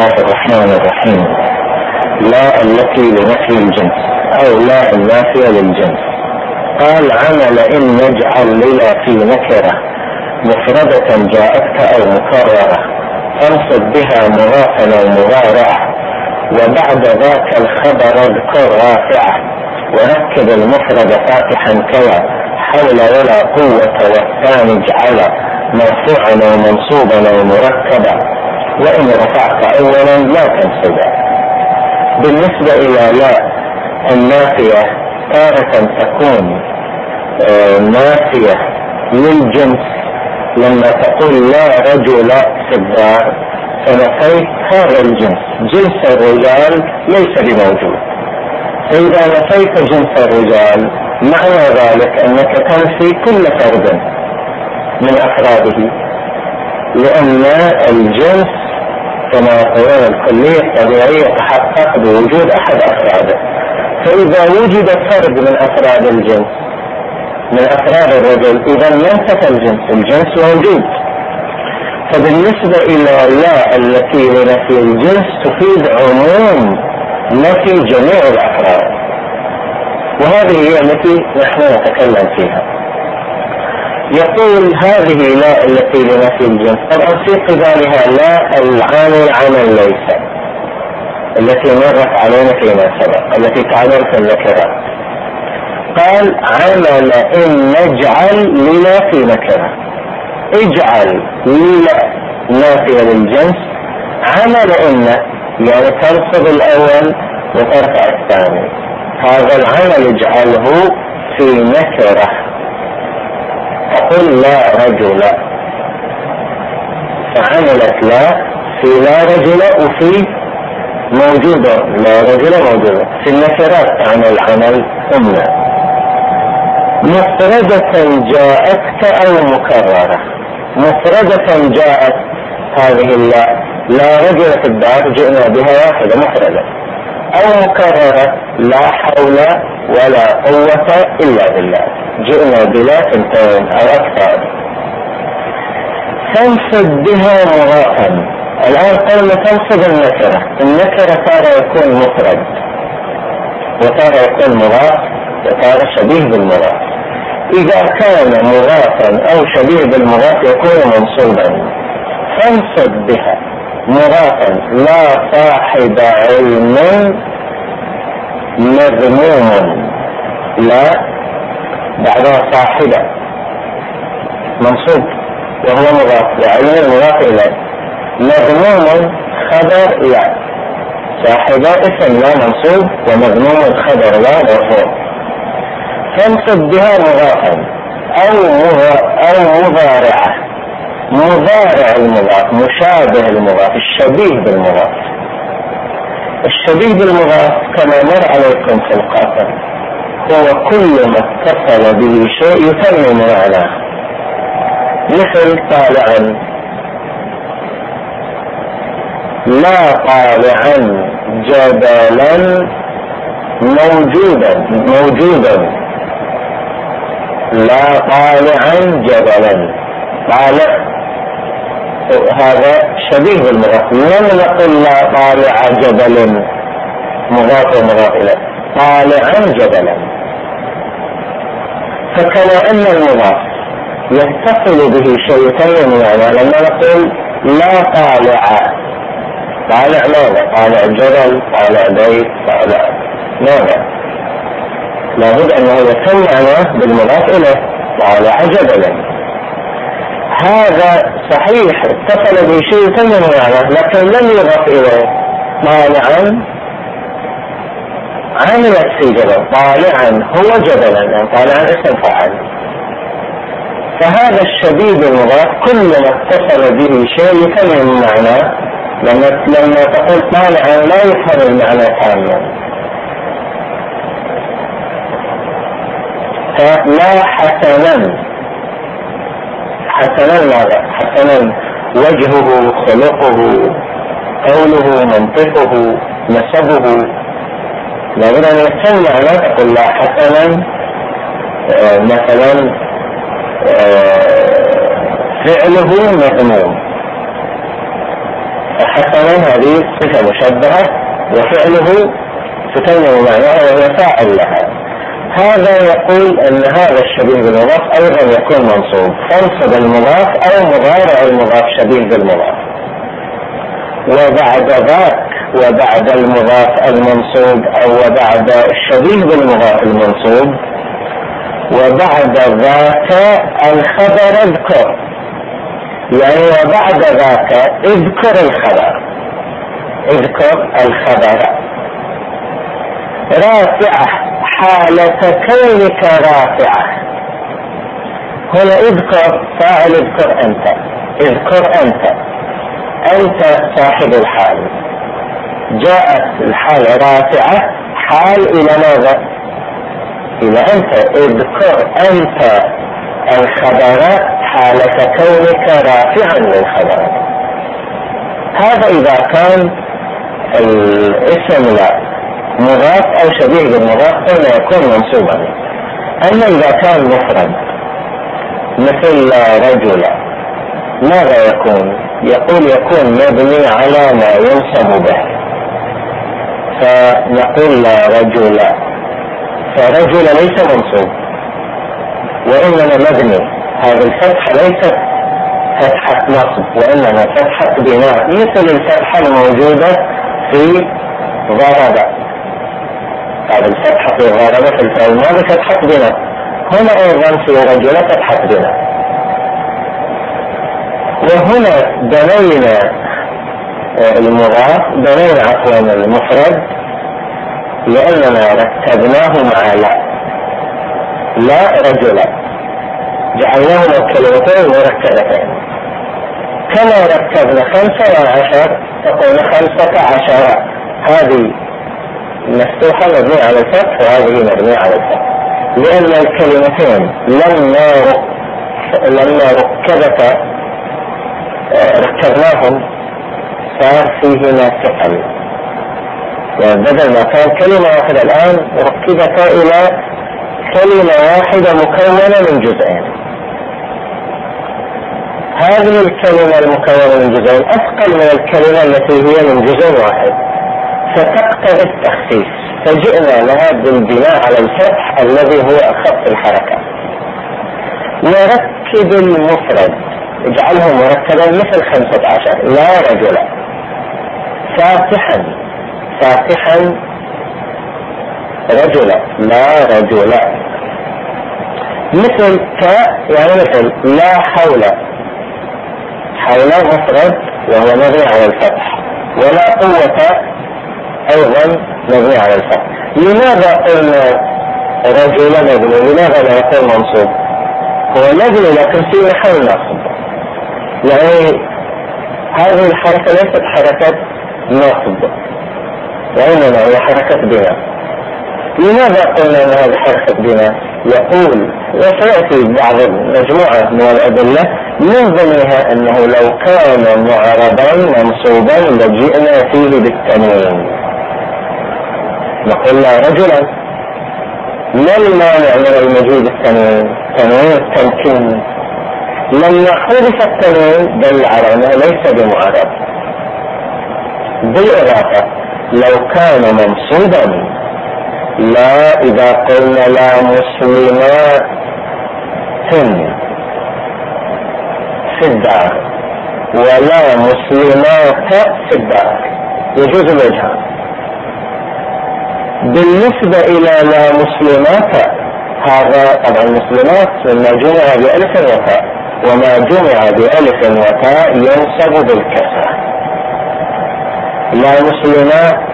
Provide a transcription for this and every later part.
الله الرحمن الرحيم. لا التي لنفي الجنس او لا النافية للجنس. قال عمل ان نجعل للا في نكرة مفردة جاءتك او مكررة تنصب بها مضافا او مضارعة وبعد ذاك الخبر اذكر رافعة وركب المفرد فاتحا كوى حول ولا قوة والثاني اجعل مرفوعا او منصوبا او مركبا وإن رفعت أولا لا تنصبا. بالنسبة إلى لا النافية تارة تكون نافية للجنس لما تقول لا رجل في الدار فنفيت هذا الجنس، جنس الرجال ليس بموجود. فإذا نفيت جنس الرجال معنى ذلك أنك تنفي كل فرد من أفراده، لأن الجنس كما يقولون الكلية الطبيعية تحقق بوجود أحد أفراده. فإذا وجد فرد من أفراد الجنس من أفراد الرجل إذا ينتفى الجنس موجود. فبالنسبة إلى لا التي لنفي الجنس تفيد عموم نفي جميع الأفراد، وهذه هي التي نحن نتكلم فيها. يقول هذه لا التي لنفي الجنس طبعا في قبالها لا العامل عمل ليس التي مرت علينا فيما سبق التي تعمل في النكرات. قال عمل ان نجعل للا في نكرة، اجعل للا نافية للجنس، عمل ان يعني تنصب الاول وترفع الثاني. هذا العمل اجعله في نكرة. تقول لا رجل فعملت لا في لا رجل وفي موجودة لا رجل موجودة في النكرات تعمل عمل أمنا. مفردة جاءتك أو مكررة. مفردة جاءت هذه لا رجل في الدار جئنا بها واحدة مفردة، أو مكررة لا حول ولا قوة إلا بالله جئنا بلا ثنتين أو أكثر. تنصب بها مضافا. الآن قلنا تنصب النكرة تارة يكون مفرد وتارة يكون مضاف وتارة شبيه بالمضاف. إذا كان مضافا أو شبيه بالمضاف يكون منصوبا. تنصب بها مضافا لا صاحب علم مذموم. لا بعدها صاحبة منصوب وهو مضاف وعلم مضاف إليه. مذموم خبر لا، صاحبة اسم لا منصوب ومذموم خبر لا مرفوع. تنصب بها مضافا أو مضارعة. مضارع المضاف مشابه المضاف الشبيه بالمضاف. الشبيه بالمضاف كما مر عليكم في القاطع هو كل ما اتصل به شيء يتمم معناه. مثل طالعا لا طالعا جبلا موجودا لا طالعا جبلا. طالع هذا شبيه بالمضاف. لم نقل لا طالع جبل مضاف ومضاف إليه، طالعا جبلا. فكما أن المضاف يتصل به شيئين يعني لما نقول لا طالع ماذا؟ طالع جبل، طالع بيت، طالع ماذا؟ لابد أنه يتم معناه بالمضاف إليه طالع جبلا. هذا صحيح اتصل به شيء يتم معناه لكن لم يضاف إليه. طالعا عملت في جبل، طالعا هو جبلا يعني طالعا اسم فاعل. فهذا الشبيه بالمضاف كل ما اتصل به شيء يتم معناه. لما تقول طالعا لا يفهم المعنى تاما. فلا حسنا ماذا؟ حسنا وجهه، خلقه، قوله، منطقه، نسبه. لابد أن يتم معناه. تقول لا حسنا مثلا فعله مذموم. فحسنا هذه صفة مشبهة وفعله تتمم معناها وهو فاعل لها. هذا يقول ان هذا الشبيه بالمضاف ايضا يكون منصوب، فانصب المضاف او مضارع المضاف شبيه بالمضاف. وبعد ذاك وبعد المضاف المنصوب او وبعد الشبيه بالمضاف المنصوب وبعد ذاك الخبر اذكر، يعني وبعد ذاك اذكر الخبر، اذكر الخبر. رافعة حالة كونك رافعة، هنا اذكر فاعل اذكر انت، اذكر انت، انت صاحب الحال. جاءت الحال رافعة حال الى ماذا؟ الى انت. اذكر انت الخبر حالة كونك رافعا للخبر. هذا اذا كان الاسم لا مضاف او شبيه بالمضاف قلنا يكون منصوبا. اما اذا كان مفرد مثل رجل ماذا يكون؟ يقول يكون مبني على ما ينصب به، فنقول لا رجل، فرجل ليس منصوب وانما مبني. هذه الفتحة ليست فتحة نصب وانما فتحة بناء، مثل الفتحة الموجودة في ضرب. هذه الفتحة في ضرب في الفعل الماضي فتحة بناء، هنا ايضا في رجل فتحة بناء. وهنا بنينا المضاف، بنينا عفوا المفرد لأننا رتبناه مع لا رجلا، جعلناهما كلمتين مركبتين. كما رتبنا 15 تقول 15، هذه مفتوحة مبنية على الفتح وهذه مبنية على الفتح، لأن الكلمتين لما ركبناهم صار فيهما ثقل، يعني بدل ما كان كلمة واحدة الآن ركبتا إلى كلمة واحدة مكونة من جزئين. هذه الكلمة المكونة من جزئين أثقل من الكلمة التي هي من جزء واحد، فتقتضي التخفيف، فجئنا لها بالبناء على الفتح الذي هو أخف الحركة. نركب المفرد، اجعله مركبا مثل 15 لا رجل، فاتحا رجلا لا رجلا. مثل يعني مثل لا حول مفرد وهو مبني على الفتح، ولا قوة ايضا مبني على الفتح. لماذا قلنا رجل مبني؟ لماذا لا يكون منصوب؟ هو مبني لكن في محل نصب، يعني هذه الحركة ليست حركة نصب وإنما هي حركة بناء. لماذا قلنا أن هذه حركة بناء؟ يقول وسيأتي بعض مجموعة من الأدلة من ضمنها أنه لو كان معربا منصوبا لجئنا فيه بالتنوين، نقول لا رجلا. ما المانع من المجيء بالتنوين؟ تنوين التمكين. لما حذف التنوين دل على أنه ليس بمعرب. بالإضافة لو كان منصوبا لا، إذا قلنا لا مسلمات في الدار ولا مسلمات في الدار يجوز الوجهان. بالنسبة إلى لا مسلمات، هذا طبعا مسلمات مما جمع بألف وتاء، وما جمع بألف وتاء ينصب بالكسرة. لا مسلمات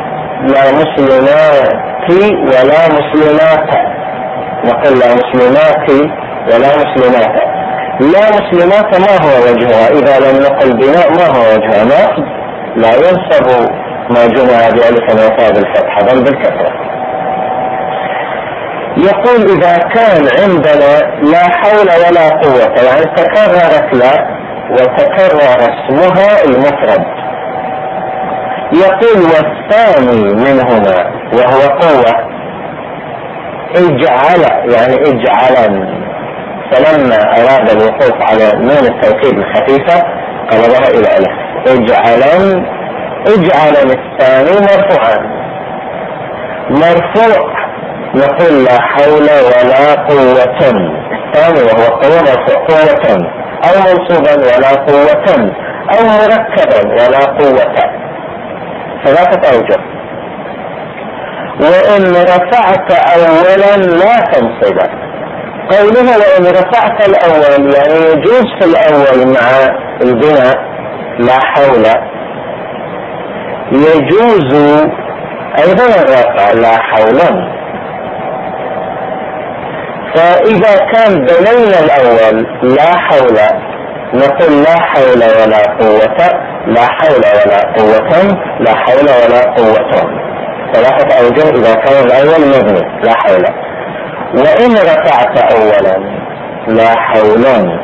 ولا مسلمات، نقول لا مسلمات ولا مسلمات. لا مسلمات ما هو وجهها؟ إذا لم نقل بناء ما هو وجهها؟ نصب، لا ينصب ما جمع بألف وتاء بالفتحة بل بالكسرة. يقول إذا كان عندنا لا حول ولا قوة، يعني تكررت لا وتكرر اسمها المفرد. يقول والثاني منهما وهو قوة اجعل، يعني اجعلا، فلما أراد الوقوف على نون التوكيد الخفيفة قلبها إلى ألف اجعلا الثاني مرفوعا. مرفوع نقول لا حول ولا قوة، الثاني وهو قوة مرفوع قوة، أو منصوبا ولا قوة، أو مركبا ولا قوة، ثلاثة أوجه. وإن رفعت أولا لا تنصب. قوله وإن رفعت الأول يعني يجوز في الأول مع البناء لا حول، يجوز أيضا الرفع لا حولا. فإذا كان بنينا الأول لا حول نقول لا حول ولا قوة، لا حول ولا قوة، لا حول ولا قوة، ثلاثة أوجه إذا كان الأول مبني لا حول. وإن رفعت أولا لا حولا،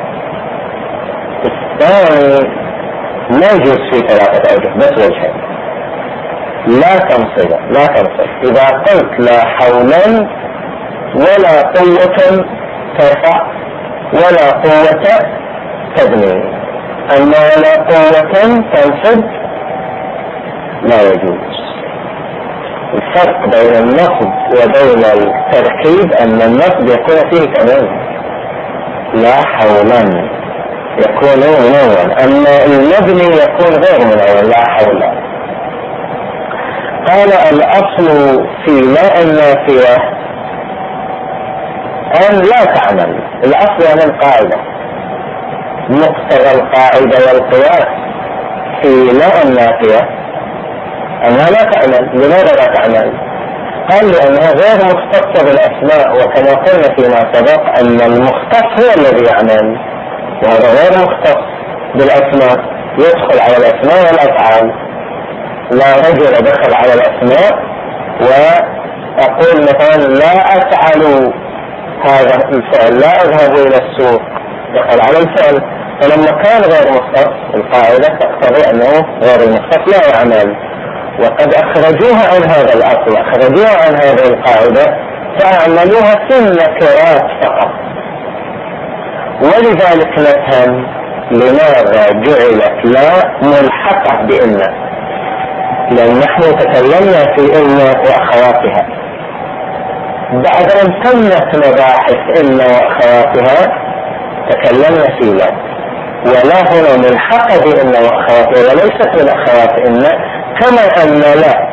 الثاني لا يجوز فيه ثلاثة أوجه بس وجهين، لا تنصب. إذا قلت لا حولا ولا قوة ترفع ولا قوة تبني، أما لا قوة تنصب لا يجوز. الفرق بين النصب وبين التركيب أن النصب يكون فيه كمان لا حولا يكون منون، أما المبني يكون غير منون لا حول. قال الأصل في لا النافية أن لا تعمل. الأصل عن القاعدة، مقتضى القاعدة والقياس في لا النافية أنها لا تعمل. لماذا لا تعمل؟ قال لأنها غير مختصة بالأسماء، وكما قلنا فيما سبق أن المختص هو الذي يعمل، وهذا غير مختص بالأسماء، يدخل على الأسماء والأفعال. لا رجل دخل على الأسماء وأقول مثلا لا أفعل هذا الفعل، لا أذهب إلى السوق، دخل على الفعل. فلما كان غير مختص القاعدة تقتضي أنه غير المختص لا يعمل. وقد أخرجوها عن هذا الأصل، أخرجوها عن هذه القاعدة فأعملوها في النكرات فقط. ولذلك نفهم لماذا جعلت لا ملحقة بإن، لأن نحن تكلمنا في إن وأخواتها بعد أن تمت مباحث إن وأخواتها، تكلمنا في لا، ولا هنا ملحقة بإن وأخواتها وليست من أخوات إن، كما أن لا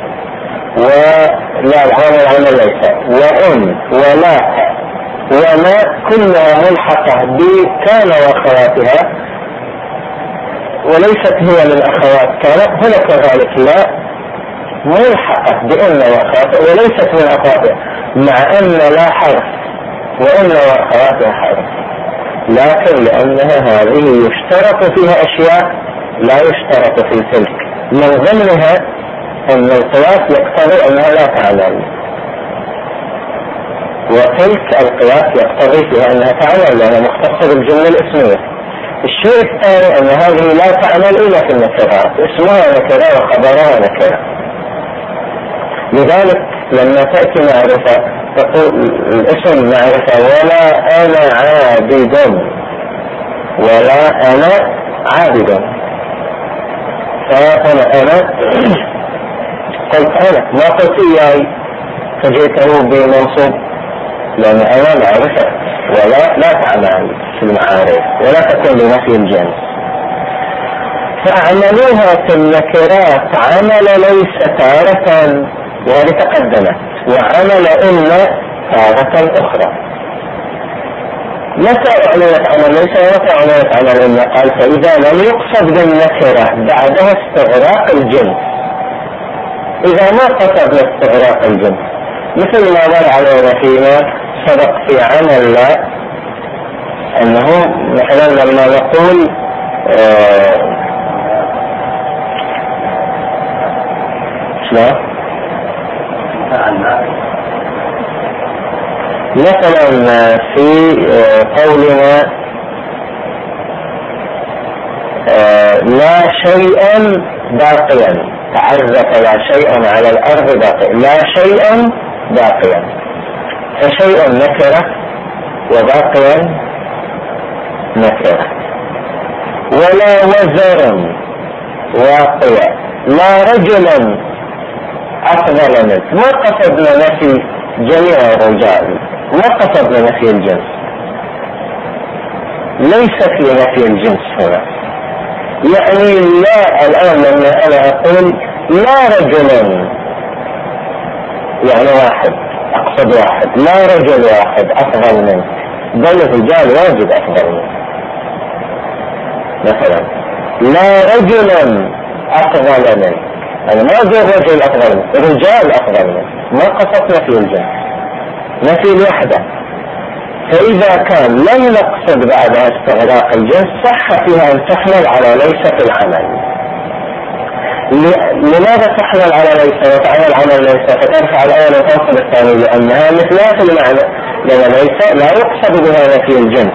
ولا العمل ليس وإن ولا وما كلها ملحقة بكان وأخواتها وليست هي من أخوات كان. هنا كذلك لا ملحقة بإن وأخواتها وليست من أخواتها، مع أن لا حرف وإن وأخواتها حرف، لكن لأنها هذه يشترط فيها أشياء لا يشترط في تلك. من ضمنها أن القياس يقتضي أنها لا تعمل، وتلك القياس يقتضي فيها أنها تعمل لأنها مختصة بالجملة الاسمية. الشيء الثاني أن هذه لا تعمل إلا في النكرات، اسمها نكرة وخبرها نكرة. لذلك لما تأتي معرفة تقول الاسم معرفة ولا أنا عابد، ولا أنا عابد، فأنا قلت أنا ما قلت إياي فجئته بمنصوب، لأن أنا معرفة ولا لا تعمل في المعارف ولا تكون لنفي الجنس. فأعملوها في النكرات عمل ليس تارة، وهذه تقدمت، وعمل إن تارة أخرى. متى أعلنت عمل ليس ومتى أعلنت عمل إن؟ قال فإذا لم يقصد بالنكرة بعدها استغراق الجنس. إذا ما قصدنا استغراق الجنس مثل ما مر علينا فيما سبق في عمل لا، أنه مثلا لما نقول مثلا في قولنا لا شيئا باقيا، تعرف لا شيئا على الأرض باقيا، لا شيئا باقيا، فشيء نكرة وباقيا نكرة. ولا وزر واقية، لا رجلا أفضل منك. ما قصدنا نفي جميع الرجال، ما قصدنا نفي الجنس، ليس في نفي الجنس هنا. يعني لا، الآن لما أنا أقول لا رجلا يعني واحد، أقصد واحد، لا رجل واحد أفضل منك، بل الرجال واجد أفضل منك. مثلا لا رجلا أفضل منك، أنا ما أقول رجل أفضل منك، رجال أفضل منك. ما قصدنا في الجنس، نفي الوحدة. فإذا كان لم نقصد بعدها استغراق الجنس صح فيها أن تحمل على ليس في العمل. لماذا تحمل على ليس وتعمل على ليس فترفع الأول وتنصب الثاني؟ لأنها مثلها في المعنى، لأن ليس لا يقصد بها نفي الجنس.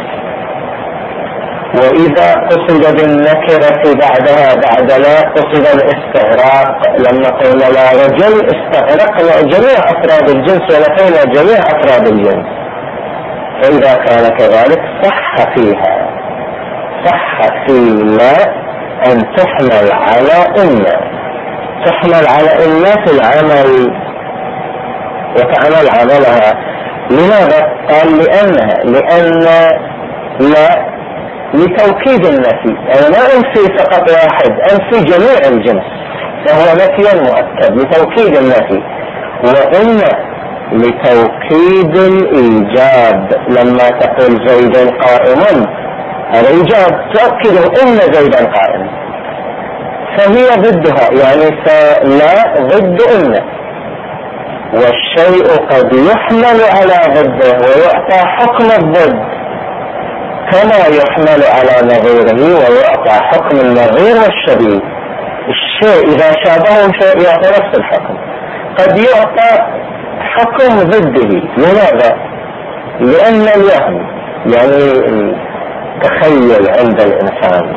وإذا قصد بالنكرة بعدها بعد لا قصد الاستغراق. لما قلنا لا رجل استغرقنا جميع أفراد الجنس ونفينا جميع أفراد الجنس. فإذا كان كذلك صح فيها، صح في لا أن تحمل على إن، تحمل على إن في العمل وتعمل عملها. لماذا؟ قال لأن لا لتوكيد النفي. أنا ما أنفي فقط واحد، أنفي جميع الجنس، فهو نفي مؤكد لتوكيد النفي. وإن لتوكيد الإيجاب. لما تقول زيد قائم، الإيجاب تؤكد إن زيدا قائم، فهي ضدها، يعني فلا ضد إن. والشيء قد يحمل على ضده ويعطى حكم الضد، كما يحمل على نظيره ويعطى حكم النظير والشبيه. الشيء إذا شابهه شيء يعطى نفس الحكم، قد يعطى حكم ضده. لماذا؟ لأن الوهم يعني تخيل عند الإنسان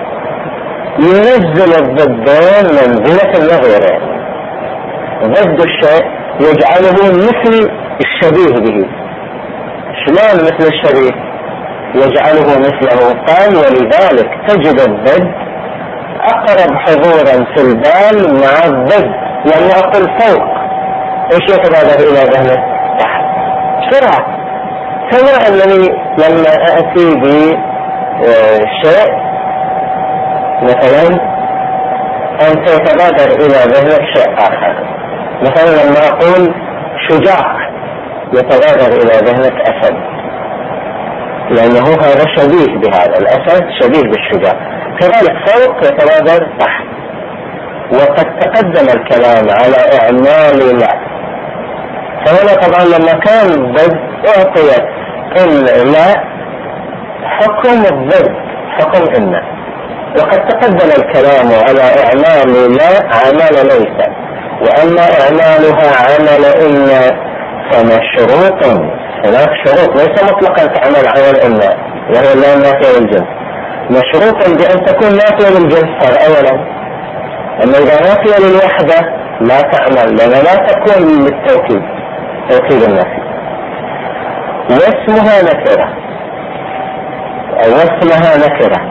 ينزل الضدين منزلة النظيرين. ضد الشيء يجعله مثل الشبيه به. شلون مثل الشبيه؟ يجعله مثله. قال ولذلك تجد الضد أقرب حضورا في البال مع الضد. لما أقول فوق، ايش يتبادر إلى ذهنك؟ تحت بسرعة. كما أنني لما أأتي بشيء مثلا أنت يتبادر إلى ذهنك شيء آخر. مثلا لما أقول شجاع يتبادر إلى ذهنك أسد، لأنه هذا شبيه بهذا، الأسد شبيه بالشجاع. كذلك فوق يتبادر تحت. وقد تقدم الكلام على إعمال لا، فهنا طبعا لما كان ضد أعطيت إن لا حكم الضد، حكم إن. وقد تقدم الكلام على إعمال لا عمل ليس، وأما إعمالها عمل إن فمشروط. هناك شروط، ليس مطلقا تعمل عمل إن وهو لا نافية للجنس، مشروط بأن تكون نافية للجنس هذا أولا. أما إذا نافية للوحدة لا تعمل، لأنها لا تكون للتوكيد، توكيد النفي. واسمها نكرة، أو اسمها نكرة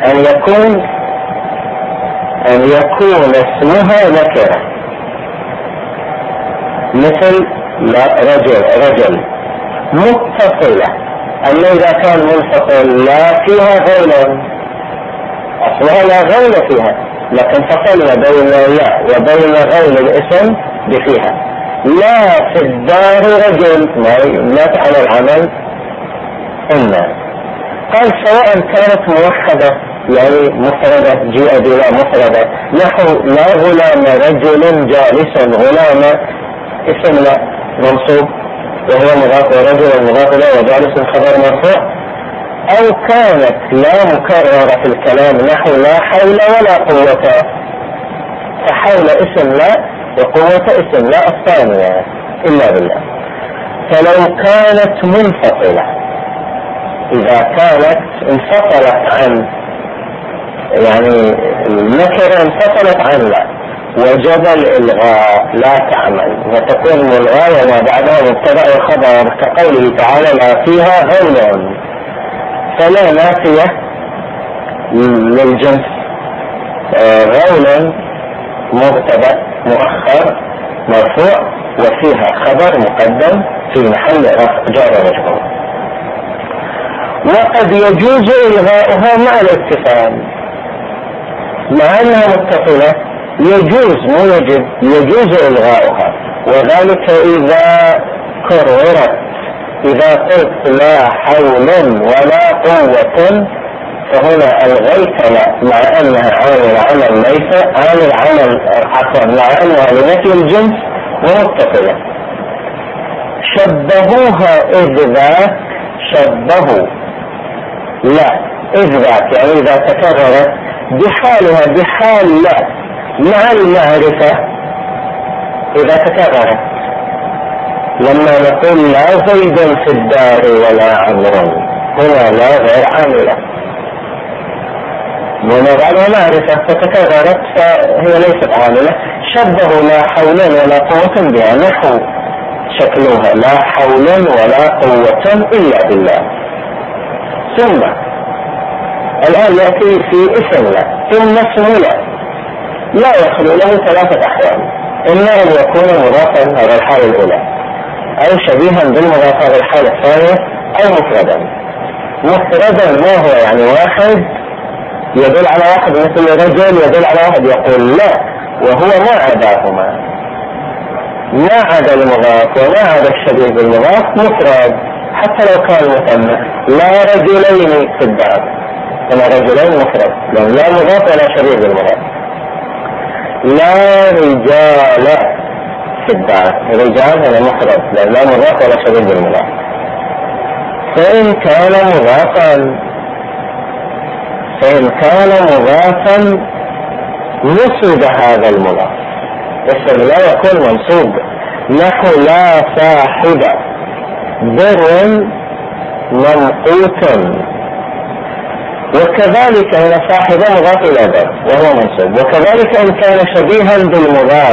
أن يكون اسمها نكرة، مثل لا رجل متصلة. أما إذا كان منفصل لا فيها غير، أصلها لا غير فيها، لكن فصلنا بين لا وبين غير الاسم بفيها. لا في الدار رجل لا تعمل عمل إن. قال سواء كانت موحدة يعني مفردة، جاء بلا مفردة، نحو لا غلام رجل جالس، غلام اسم لا منصوب وهو مضاف، ورجل مضاف له، وجالس خبر مرفوع. أو كانت لا مكررة في الكلام، نحو لا حول ولا قوة، فحول اسم لا وقوة اسم لا الثانية إلا بالله. فلو كانت منفصلة، إذا كانت انفصلت عن يعني النكرة انفصلت عن لا، وجب الإلغاء لا تعمل، وتكون ملغاة وما بعدها مبتدأ وخبر، كقوله تعالى لا فيها غول. فلا نافية للجنس غول مبتدأ مؤخر مرفوع وفيها خبر مقدم في محل رفع جار ومجرور. وقد يجوز إلغاؤها مع الاتصال، مع أنها متصلة يجوز مو يجب، يجوز إلغاؤها، وذلك إذا كررت. إذا قلت لا حول ولا قوة فهنا ألغيت لا، مع أنها عامل عمل ليس عامل عمل عفوا، مع أنها لنفي الجنس ومتصلة. شبهوها إذ ذاك، شبهوا لا إذ ذاك يعني إذا تكررت بحالها بحال لا مع المعرفة إذا تكررت. لما نقول لا زيد في الدار ولا عمر، هنا لا غير عاملة ونضعها معرفة فتكررت فهي ليست عاملة. شبهوا لا حول ولا قوة بها، نحو شكلها لا حول ولا قوة إلا بالله. ثم الآن يأتي في اسم لا، ثم اسم لا يخلو له ثلاثة أحوال: إما أن يكون مضافا هذا الحالة الأولى، أو شبيها بالمضاف هذا الحالة الثانية، أو مفردا. مفردا ما هو يعني واحد يدل على واحد، مثل رجل يدل على واحد يقول لا، وهو ما عداهما، ما عدا المضاف وما عدا الشبيه بالمضاف مفرد حتى لو كان مثنى. لا رجلين في الدار، هنا رجلين مفرد لأن لا مضاف ولا شبيه بالمضاف. لا رجال في الدار، رجال هنا مفرد لأن لا مضاف ولا شبيه بالمضاف. فإن كان مضافا نصب هذا المضاف، اسم لا يكون منصوب، نحو لا صاحب بر ممقوت، وكذلك هنا صاحب مضاف إلى بر وهو منصوب. وكذلك إن كان شبيها بالمضاف.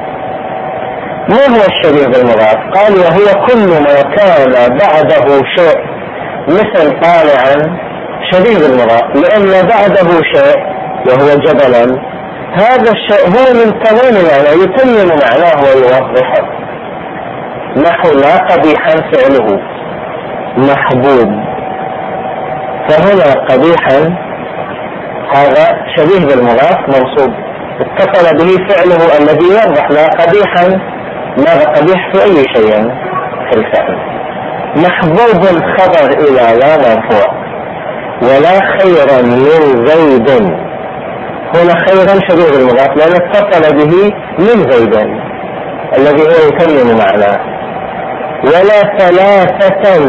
ما هو الشبيه بالمضاف؟ قال وهو كل ما كان بعده شيء، مثل طالعا شبيه بالمضاف لأن بعده شيء وهو جبلا، هذا الشيء هو من تمام معناه يتمم معناه ويوضحه. نحو لا قبيحا فعله محبوب، فهنا قبيحا هذا شبيه بالمضاف منصوب اتصل به فعله الذي يوضح لا قبيحا. ماذا قبيح في أي شيء في الفعل. محبوب خبر إلى لا مرفوع، ولا خيرا من زيد، هنا خيرا شبيه بالمضاف لأن اتصل به من زيد الذي هو يتمم معناه. ولا ثلاثة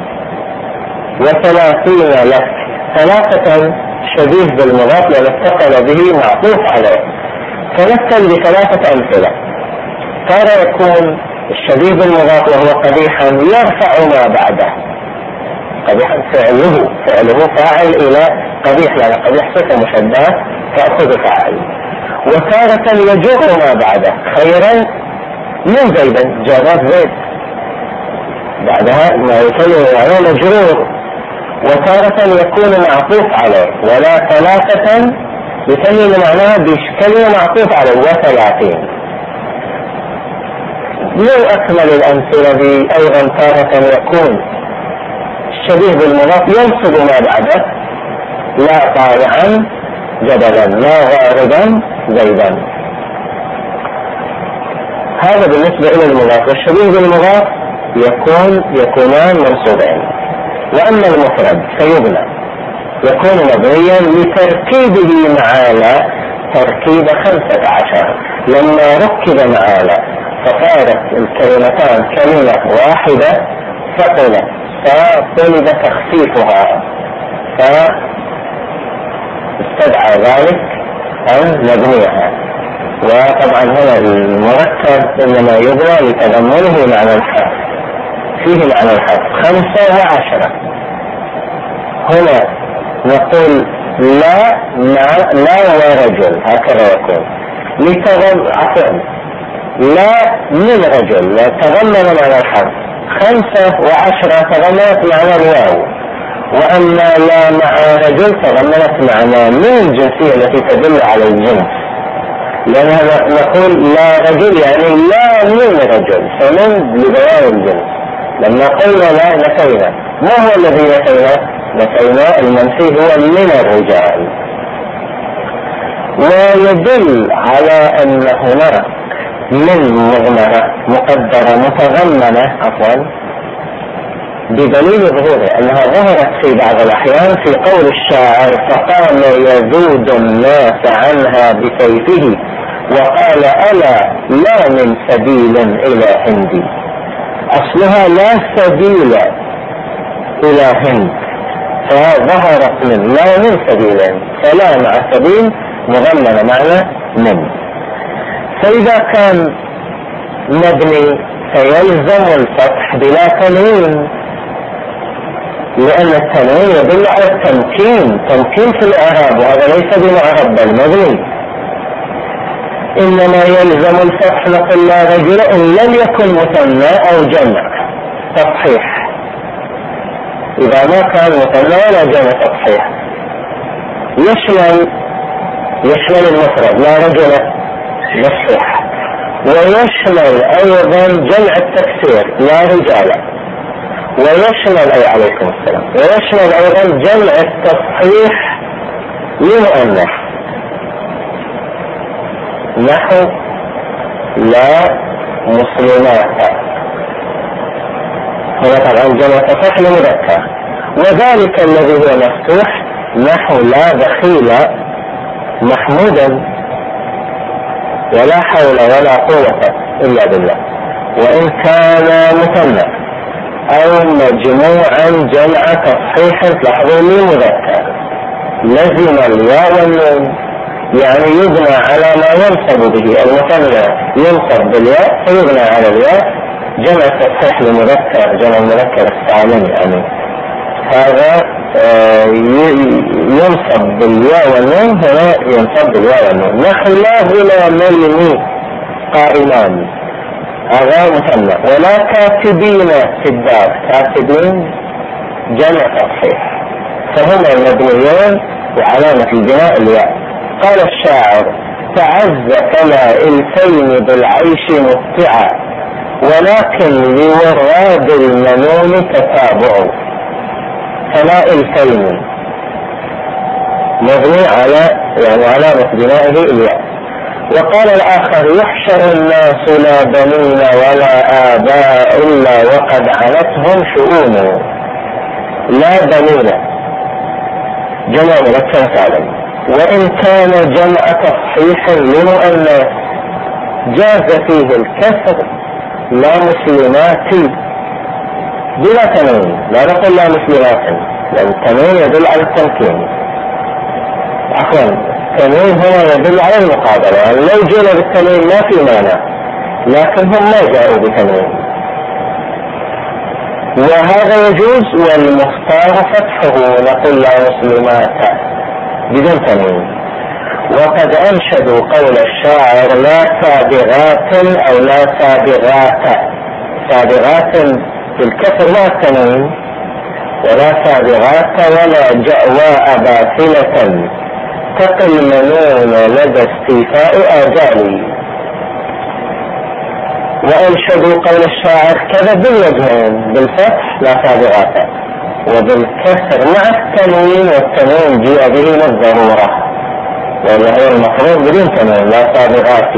وثلاثين لك، ثلاثة شبيه بالمضاف لأن اتصل به معطوف عليه. فنمثل بثلاثة أمثلة. ترى يكون الشبيه بالمضاف وهو قبيحا يرفع ما بعده، قبيحا فعله فاعل إلى قبيح لأن قبيح صفة مشبهة تأخذ فاعل. وتارة يجر ما بعده خيرا من زيدا، جرات زيد بعدها ما يسمى يعني مجرور. وتارة يكون معطوف عليه، ولا ثلاثة يسمى معناها بكلمة معطوف عليه وثلاثين. لو أكمل الأمثلة دي أيضا تارة يكون الشبيه بالمضاف ينصب ما بعده، لا طالعا جبلا، لا غاربا زيدا. هذا بالنسبة إلى المضاف. والشبيه بالمضاف يكونان منصوبين. وأما المفرد فيبنى، يكون مبنيا لتركيبه مع لا تركيب 15. لما ركب مع لا فصارت الكلمتان كلمة واحدة فطلب تخفيفها، فاستدعى ذلك أن نبنيها. وطبعا هنا المركب إنما يبنى لتضمنه معنى الحرف، فيه معنى الحرف 5 و10. هنا نقول لا ورجل، هكذا يكون لا من رجل تضمن معنى الحرف 5 و10 تضمنت معنى الواو، وأما لا مع رجل تضمنت معنى من الجنسية التي تدل على الجنس، لأنها نقول لا رجل يعني لا من رجل، فمن لبيان الجنس. لما قلنا لا نفينا، ما هو الذي نفينا؟ نفينا المنفي هو من الرجال. ويدل على أن هناك من مضمرة مقدرة متضمنة بدليل ظهوره، أنها ظهرت في بعض الأحيان في قول الشاعر: فقام يذود الناس عنها بسيفه وقال ألا لا من سبيل إلى هندي. أصلها لا سبيل إلى هند، فظهرت من لا من سبيل، فلا مع سبيل مضمنة معنى من. فإذا كان مبني فيلزم الفتح بلا تنوين، لأن التنوين يدل على التمكين، تمكين في الإعراب، وهذا ليس بمعرب بل مبني. إنما يلزم الفتح نقول لا رجل إن لم يكن مثنى أو جمع تصحيح. إذا ما كان مثنى ولا جمع تصحيح يشمل المفرد لا رجل يصح، ويشمل أيضا جمع التكسير لا رجال، ويشمل عليكم السلام، ويشمل أيضا جمع التصحيح لمؤنث، نحو لا مسلمات، هنا طبعا جمع تصحيح لمذكر. وذلك الذي هو مفتوح نحو لا بخيل محمودا ولا حول ولا قوة إلا بالله، وإن كان مثنى أو مجموعا جمع تصحيح تلاحظوا لي مذكر لزم الياء والنون، يعني يبنى على ما ينصب به. المثنى ينصب بالياء فيبنى على الياء، جمع تصحيح لمذكر جمع المذكر السالم يعني هذا ينصب بالياء والنون، هنا ينصب بالياء والنون. نحو لا غلامين قائمان هذا مثنى، ولا كاتبين في الدار، كاتبين جمع تصحيح، فهما مبنيان وعلامة البناء الياء. قال الشاعر: تعز كما الفين بالعيش مبتعا ولكن لوراد المنون تتابع. فلا الفين مبني على يعني علامة بنائه الياء. وقال الآخر: يحشر الناس لا بنين ولا آباء إلا وقد عنتهم شؤون. لا بنين جمع مذكر سالم، وإن كان جمع تصحيح لمؤنث جاز فيه الكسر لا مسلمات بلا تنوين، لا نقول لا مسلمات لأن التنوين يدل على التمكين. عفوا التنوين هنا يدل على المقابلة، يعني لو جينا بالتنوين ما في مانع، لكن هم ما جاءوا بتنوين، وهذا يجوز. والمختار فتحه نقول لا مسلمات بدون تنوين. وقد أنشدوا قول الشاعر: لا سابغات أو لا سابغات، سابغات بالكسر لا التنوين، ولا سابغات ولا جأواء باطلة تقي المنون لدى استيفاء آجالي. وأنشدوا قول الشاعر كذا بالوجهين، بالفتح لا سابغات وبالكسر مع التنوين، والتنوين جاء به للضرورة وهو المفروض بدون تنوين لا سابغات.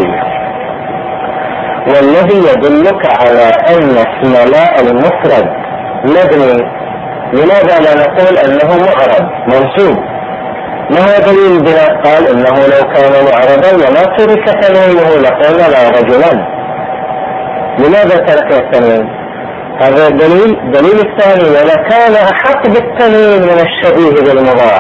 والذي يدلك على أن اسم لا المفرد مبني، لماذا لا نقول أنه معرب منصوب؟ ما هو دليل البناء؟ قال إنه لو كان معربا وما ترك تنوينه لقلنا لا رجلا. لماذا ترك التنوين؟ هذا دليل الثاني: ولكان أحق بالتنوين من الشبيه بالمضاف.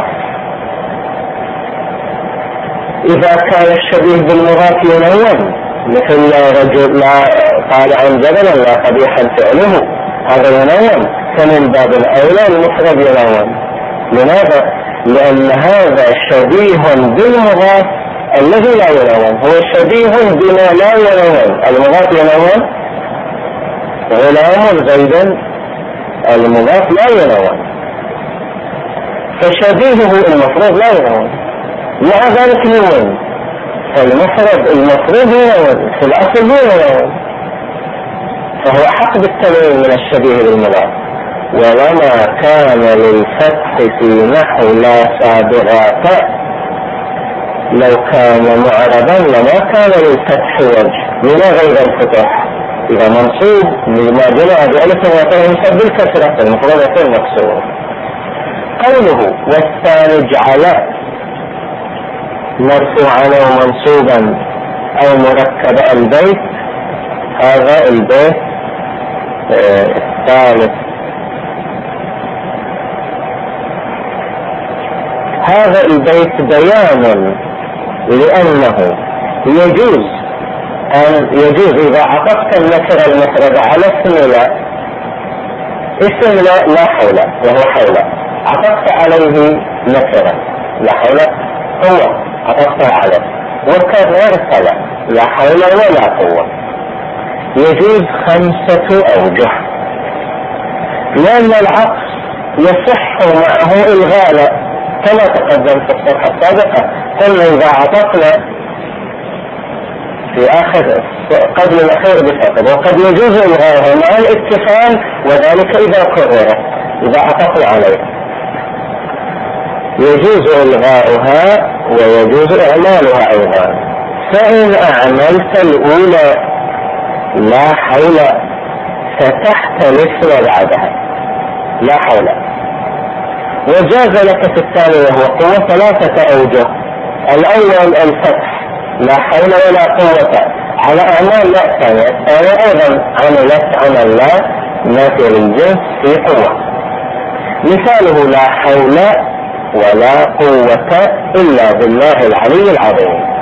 إذا كان الشبيه بالمضاف ينون مثل لا رجل لا طالعا جبلا لا قبيحا فعله، هذا ينون، فمن باب الأولى المفرد ينون. لماذا؟ لأن هذا شبيه بالمضاف الذي لا ينون، هو شبيه بما لا ينون. المضاف ينون، غلام زيدا، المضاف لا ينون. فشبيهه المفروض لا ينون، مع ذلك ينون، المفروض ينون في الأصل ينون، فهو أحق بالتنوين من الشبيه بالمضاف. ولما كان للفتح في نحو لا سابغات، لو كان معربا لما كان للفتح وجه من غير الفتح، إذا منصوب لما جمع بألف وتنصب بالكسرة المفروض يكون مكسور. قوله والثاني جعل مرفوعا ومنصوبا أو مركب البيت، هذا البيت الثالث. هذا البيت بيان لأنه يجوز إذا عطفت النكرة المفردة على اسم لا حول وهو حول، عطفت عليه نكرة لا حول قوة، عطفت عليه وكان غير لا حول ولا قوة، يجوز 5 أوجه. لأن العطف يصح معه الغاء كما تقدم في الصفحة السابقة، قلنا إذا عطفنا في آخر قبل الأخير بفقد، وقد يجوز إلغاؤها مع الاتصال، وذلك إذا كرر، إذا عطفنا عليه يجوز إلغاؤها ويجوز إعمالها أيضا. فإن أعملت الأولى لا حول فتحت الاسم بعدها لا حول، وجاز لك في الثاني وهو قوة 3 أوجه. الأول الفتح لا حول ولا قوة على أعمال لا ثانية، الثانية أيضا عملت عمل لا نافي للجنس في قوة. مثاله لا حول ولا قوة إلا بالله العلي العظيم.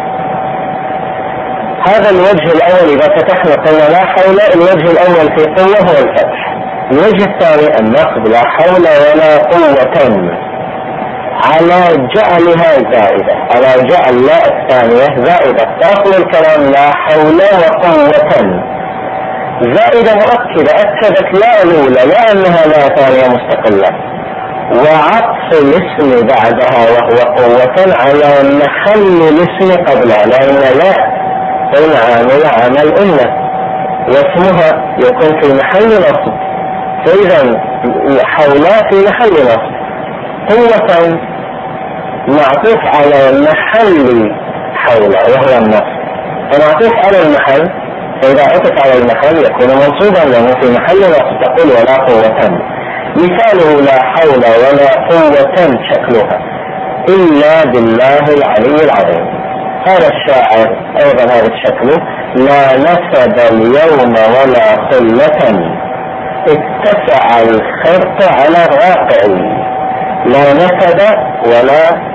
هذا الوجه الأول إذا فتحنا قلنا لا حول، الوجه الأول في قوة هو الفتح. الوجه الثاني النصب لا حول ولا قوة على جعلها زائدة، على جعل لا الثانية زائدة، فأصل الكلام لا حول وقوة زائدة مؤكدة، أكدت لا الأولى لأنها لا ثانية مستقلة، وعطف الاسم بعدها وهو قوة على محل الاسم قبلها، لأن لا عامل أمة واسمها يكون في محل نصب، فإذا حولا في محل نصب، قوة معطوف على محل حول وهو النصب، فمعطوف على المحل، فإذا عطف على المحل يكون منصوبا لأنه في محل نصب، تقول ولا قوة. مثاله لا حول ولا قوة شكلها إلا بالله العلي العظيم. قال الشاعر أيضا هذا الشكل لا نسب اليوم ولا خلة اتسع الخرق على الواقع، لا نسب ولا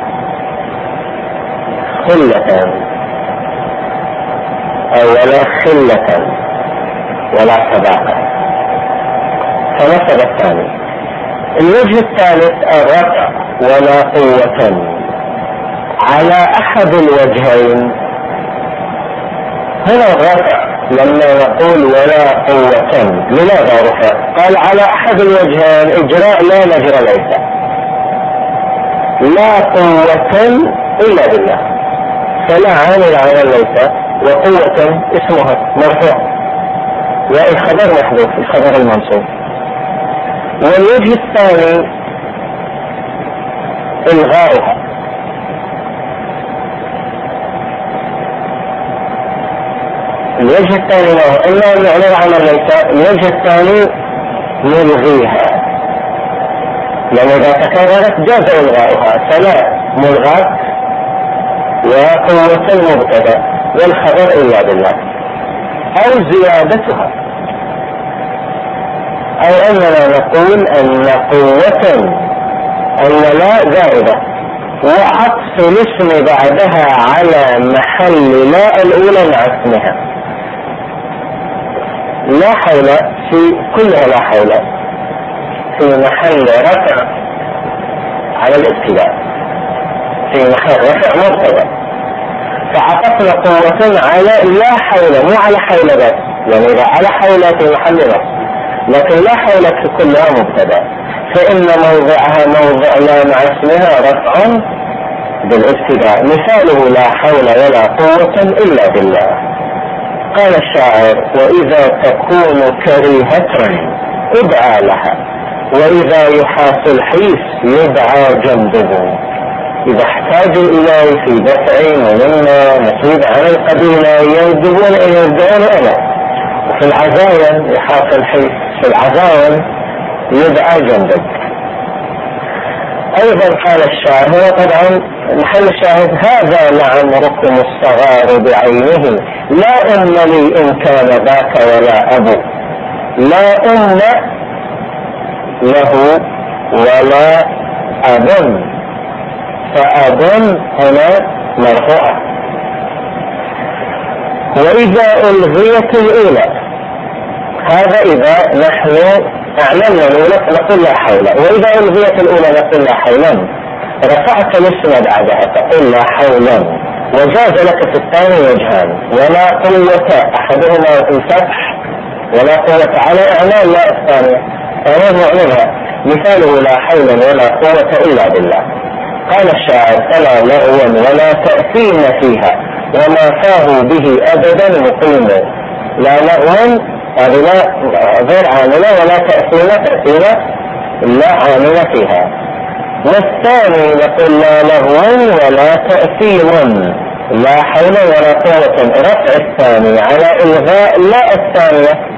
خلة أو ولا خلة ولا صداقة، فنسب الثاني. الوجه الثالث الرفع ولا قوة على أحد الوجهين. هنا الرفع لما نقول ولا قوة لماذا رفع؟ قال على أحد الوجهين، إجراء لا مجرى ليس، لا قوة إلا بالله، فلا عامل على ليس، وقوة اسمها مرفوع والخبر محذوف الخبر المنصوب. والوجه الثاني إلغاؤها، الوجه الثاني إلا معنى العمل ليس، الوجه الثاني نلغيها، لأن إذا تكررت جاز إلغاؤها، فلا ملغاة وقوة المبتدأ والخبر إلا بالله، أو زيادتها، أو أننا نقول أن قوة الولاء زائدة وعطف الاسم بعدها على محل لا الأولى مع اسمها. لا حول في كلها لا حول في محل رفع على الابتداء، في محل رفع مبتدأ، فعطفنا قوة على لا حول مو على حول بس، يعني إذا على حول في محل رفع، لكن لا حول في كلها مبتدأ، فإن موضعها موضع لا مع اسمها رفع بالابتداء. مثاله لا حول ولا قوة إلا بالله. قال الشاعر: وإذا تكون كريهة ادعى لها، وإذا يحاس الحيس يدعى جنبه. إذا احتاجوا إليه في دفع مهمة مصيبة عن القبيلة يندبون إن يدعون أنا. وفي العزايم يحاس الحيس، في العزايم يدعى جنبك. أيضا قال الشاعر، طبعا محل الشاهد: هذا لعمركم الصغار بعينه، لا أم لي إن كان ذاك ولا أبو. لا أم له ولا أب، فأب هنا مرفوعة. وإذا ألغيت الأولى، هذا إذا نحن أعلمنا الأولى نقول لا حول، وإذا ألغيت الأولى نقول لا حولا. رفعت الاسم بعدها تقول لا حولا، وجاز لك في الثاني وجهان: ولا قوة، أحدهما الفتح، ولا قوة على إعلان لا الثانية، فهو معلمها. مثاله لا حول ولا قوة إلا بالله. قال الشاعر: فلا لغو ولا تأثيم فيها، وما فاه به أبدا مقيم. لا لغو هذه لا غير عاملة، ولا تأثيم لا عاملة فيها. والثاني نقول لا لغو ولا تأثيم، لا حول ولا قوة، رفع الثاني على إلغاء لا الثانية،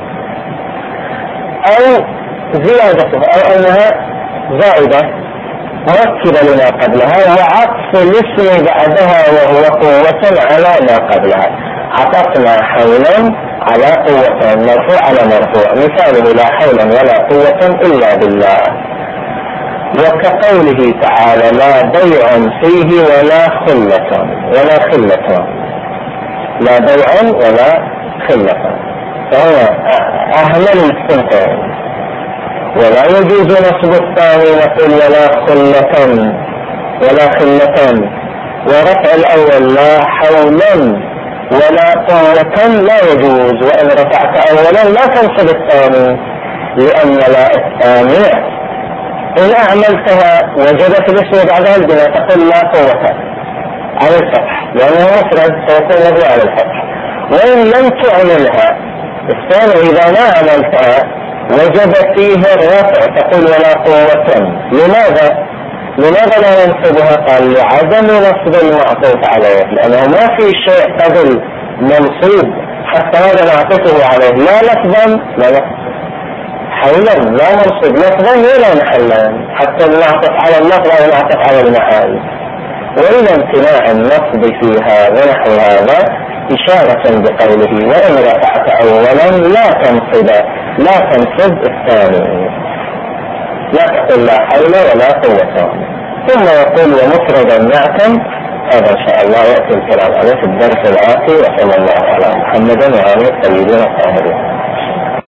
أو زيادته، أو أنها زائدة مركبة لما قبلها، وعطف الاسم بعدها وهو قوة على ما قبلها. عطفنا حولا على قوة، مرفوع على مرفوع. مثاله لا حولا ولا قوة إلا بالله. وكقوله تعالى: لا بيع فيه ولا خلة، ولا خلة، لا بيع ولا خلة، فهو أهمل الثنتين. ولا يجوز نصب الثاني نقول ولا خلة ولا خلة. ورفع الأول لا حولا ولا قوة لا يجوز، وإن رفعت أولا لا تنصب الثاني، لأن لا الثانية إن أعملتها وجدت الاسم بعدها البناء تقول لا قوة على الفتح، لأنه مفرد سيكون مبني على الفتح. وإن لم تعملها الثاني إذا ما عملتها وجد فيه الرفع تقول ولا قوة. لماذا لا ننصبها؟ قال: لعدم نصب المعطوف عليه، لأنه ما في شيء قبل منصوب حتى هذا نعطفه عليه، لا لفظا لا حولا، لا منصوب لفظا ولا محلا، حتى نعطف على اللفظ أو نعطف على المحل. وإلى امتناع النصب فيها ونحو هذا إشارة بقوله: وإن رفعت أولا لا تنصب الثاني، لا تقول لا حول ولا قوة. ثم يقول: ومفردا نعتم. هذا إن شاء الله يأتي الكلام عليه في الدرس الآتي. وصلى الله على محمد وعلى سيدنا الطاهرين.